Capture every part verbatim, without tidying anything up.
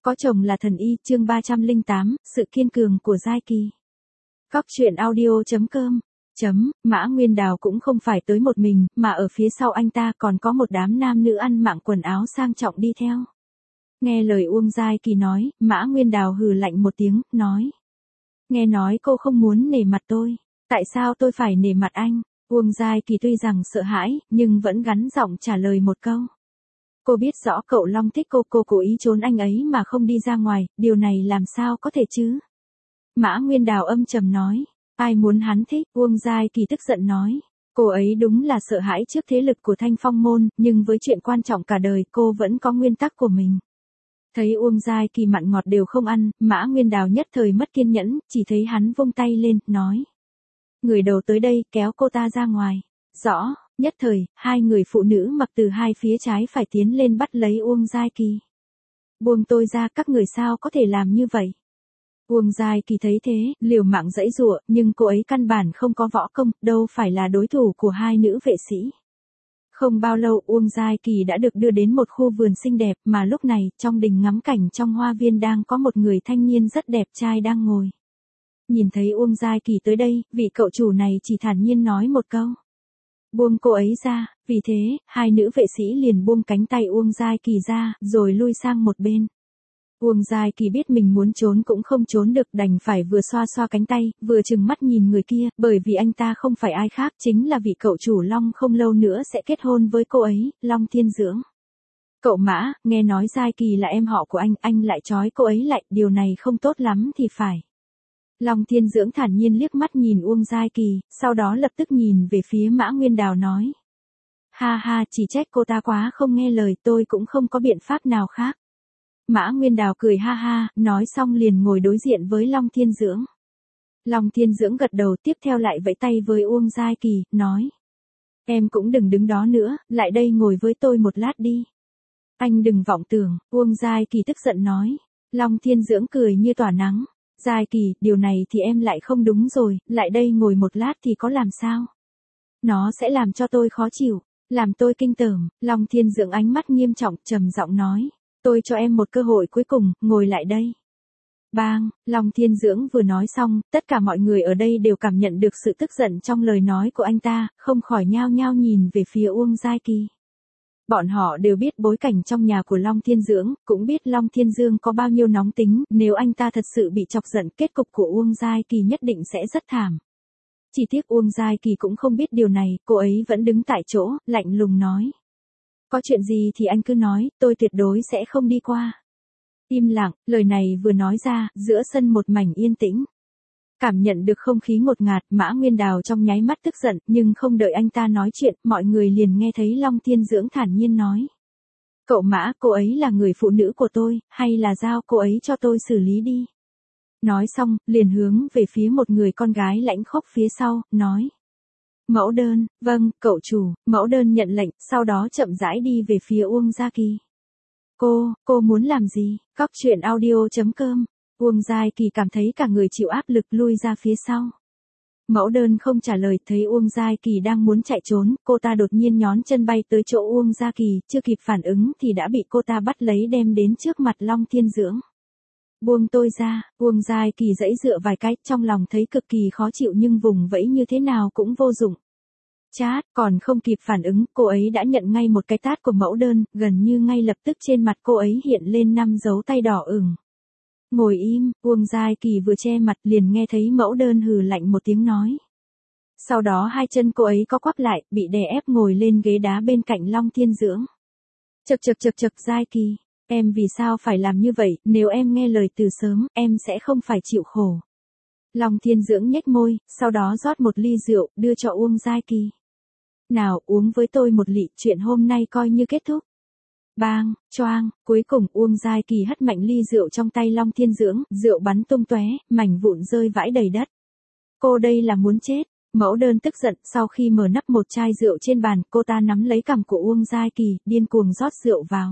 Có chồng là thần y, chương ba trăm lẻ tám, sự kiên cường của Giai Kỳ. Góc truyện audio chấm com. Chấm, Mã Nguyên Đào cũng không phải tới một mình, mà ở phía sau anh ta còn có một đám nam nữ ăn mặc quần áo sang trọng đi theo. Nghe lời Uông Giai Kỳ nói, Mã Nguyên Đào hừ lạnh một tiếng, nói. Nghe nói cô không muốn nể mặt tôi. Tại sao tôi phải nể mặt anh? Uông Giai Kỳ tuy rằng sợ hãi, nhưng vẫn gắn giọng trả lời một câu. Cô biết rõ cậu Long thích cô, cô cố ý trốn anh ấy mà không đi ra ngoài, điều này làm sao có thể chứ? Mã Nguyên Đào âm trầm nói, ai muốn hắn thích? Uông Giai Kỳ tức giận nói, cô ấy đúng là sợ hãi trước thế lực của Thanh Phong môn, nhưng với chuyện quan trọng cả đời cô vẫn có nguyên tắc của mình. Thấy Uông Giai Kỳ mặn ngọt đều không ăn, Mã Nguyên Đào nhất thời mất kiên nhẫn, chỉ thấy hắn vung tay lên, nói. Người đầu tới đây, kéo cô ta ra ngoài. Rõ. Nhất thời, hai người phụ nữ mặc từ hai phía trái phải tiến lên bắt lấy Uông Giai Kỳ. Buông tôi ra, các người sao có thể làm như vậy? Uông Giai Kỳ thấy thế, liều mạng giãy giụa, nhưng cô ấy căn bản không có võ công, đâu phải là đối thủ của hai nữ vệ sĩ. Không bao lâu Uông Giai Kỳ đã được đưa đến một khu vườn xinh đẹp, mà lúc này, trong đình ngắm cảnh trong hoa viên đang có một người thanh niên rất đẹp trai đang ngồi. Nhìn thấy Uông Giai Kỳ tới đây, vị cậu chủ này chỉ thản nhiên nói một câu. Buông cô ấy ra, vì thế, hai nữ vệ sĩ liền buông cánh tay Uông Giai Kỳ ra, rồi lui sang một bên. Uông Giai Kỳ biết mình muốn trốn cũng không trốn được, đành phải vừa xoa xoa cánh tay, vừa trừng mắt nhìn người kia, bởi vì anh ta không phải ai khác, chính là vị cậu chủ Long không lâu nữa sẽ kết hôn với cô ấy, Long Thiên Dưỡng. Cậu Mã, nghe nói Giai Kỳ là em họ của anh, anh lại trói cô ấy lại, điều này không tốt lắm thì phải. Long Thiên Dưỡng thản nhiên liếc mắt nhìn Uông Giai Kỳ, sau đó lập tức nhìn về phía Mã Nguyên Đào nói. Ha ha, chỉ trách cô ta quá không nghe lời, tôi cũng không có biện pháp nào khác. Mã Nguyên Đào cười ha ha, nói xong liền ngồi đối diện với Long Thiên Dưỡng. Long Thiên Dưỡng gật đầu, tiếp theo lại vẫy tay với Uông Giai Kỳ, nói. Em cũng đừng đứng đó nữa, lại đây ngồi với tôi một lát đi. Anh đừng vọng tưởng, Uông Giai Kỳ tức giận nói. Long Thiên Dưỡng cười như tỏa nắng. Giai Kỳ, điều này thì em lại không đúng rồi, lại đây ngồi một lát thì có làm sao? Nó sẽ làm cho tôi khó chịu, làm tôi kinh tởm. Long Thiên Dưỡng ánh mắt nghiêm trọng, trầm giọng nói, tôi cho em một cơ hội cuối cùng, ngồi lại đây. Bang, Long Thiên Dưỡng vừa nói xong, tất cả mọi người ở đây đều cảm nhận được sự tức giận trong lời nói của anh ta, không khỏi nhao nhao nhìn về phía Uông Giai Kỳ. Bọn họ đều biết bối cảnh trong nhà của Long Thiên Dưỡng, cũng biết Long Thiên Dương có bao nhiêu nóng tính, nếu anh ta thật sự bị chọc giận, kết cục của Uông Giai Kỳ nhất định sẽ rất thảm. Chỉ tiếc Uông Giai Kỳ cũng không biết điều này, cô ấy vẫn đứng tại chỗ, lạnh lùng nói. Có chuyện gì thì anh cứ nói, tôi tuyệt đối sẽ không đi qua. Im lặng, lời này vừa nói ra, giữa sân một mảnh yên tĩnh. Cảm nhận được không khí ngột ngạt, Mã Nguyên Đào trong nháy mắt tức giận, nhưng không đợi anh ta nói chuyện, mọi người liền nghe thấy Long Thiên Dưỡng thản nhiên nói. Cậu Mã, cô ấy là người phụ nữ của tôi, hay là giao cô ấy cho tôi xử lý đi. Nói xong, liền hướng về phía một người con gái lãnh khốc phía sau, nói. Mẫu đơn, vâng, cậu chủ. Mẫu đơn nhận lệnh, sau đó chậm rãi đi về phía Uông Giai Kỳ. Cô, cô muốn làm gì? Góc truyện audio chấm com. Uông Giai Kỳ cảm thấy cả người chịu áp lực lui ra phía sau. Mẫu đơn không trả lời, thấy Uông Giai Kỳ đang muốn chạy trốn, cô ta đột nhiên nhón chân bay tới chỗ Uông Giai Kỳ, chưa kịp phản ứng thì đã bị cô ta bắt lấy đem đến trước mặt Long Thiên Dưỡng. Buông tôi ra, Uông Giai Kỳ giãy dựa vài cái, trong lòng thấy cực kỳ khó chịu nhưng vùng vẫy như thế nào cũng vô dụng. Chát, còn không kịp phản ứng, cô ấy đã nhận ngay một cái tát của mẫu đơn, gần như ngay lập tức trên mặt cô ấy hiện lên năm dấu tay đỏ ửng. Ngồi im, Uông Giai Kỳ vừa che mặt liền nghe thấy mẫu đơn hừ lạnh một tiếng nói. Sau đó hai chân cô ấy có quắp lại, bị đè ép ngồi lên ghế đá bên cạnh Long Thiên Dưỡng. Chậc chậc chậc chậc Giai Kỳ, em vì sao phải làm như vậy, nếu em nghe lời từ sớm, em sẽ không phải chịu khổ. Long Thiên Dưỡng nhếch môi, sau đó rót một ly rượu, đưa cho Uông Giai Kỳ. Nào, uống với tôi một lị, chuyện hôm nay coi như kết thúc. Bang, choang, cuối cùng Uông Giai Kỳ hất mạnh ly rượu trong tay Long Thiên Dưỡng, rượu bắn tung tóe, mảnh vụn rơi vãi đầy đất. Cô đây là muốn chết. Mẫu đơn tức giận, sau khi mở nắp một chai rượu trên bàn, cô ta nắm lấy cằm của Uông Giai Kỳ, điên cuồng rót rượu vào.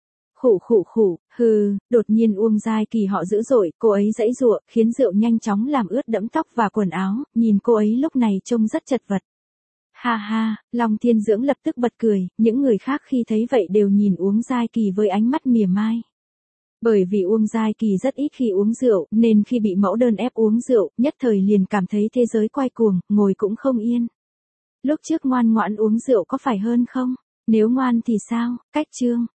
Khụ khụ khụ, hừ, đột nhiên Uông Giai Kỳ họ dữ dội, cô ấy giãy giụa, khiến rượu nhanh chóng làm ướt đẫm tóc và quần áo, nhìn cô ấy lúc này trông rất chật vật. Ha ha, Long Thiên Dưỡng lập tức bật cười, những người khác khi thấy vậy đều nhìn Uông Giai Kỳ với ánh mắt mỉa mai. Bởi vì Uông Giai Kỳ rất ít khi uống rượu, nên khi bị mẫu đơn ép uống rượu, nhất thời liền cảm thấy thế giới quay cuồng, ngồi cũng không yên. Lúc trước ngoan ngoãn uống rượu có phải hơn không? Nếu ngoan thì sao? Cách chương.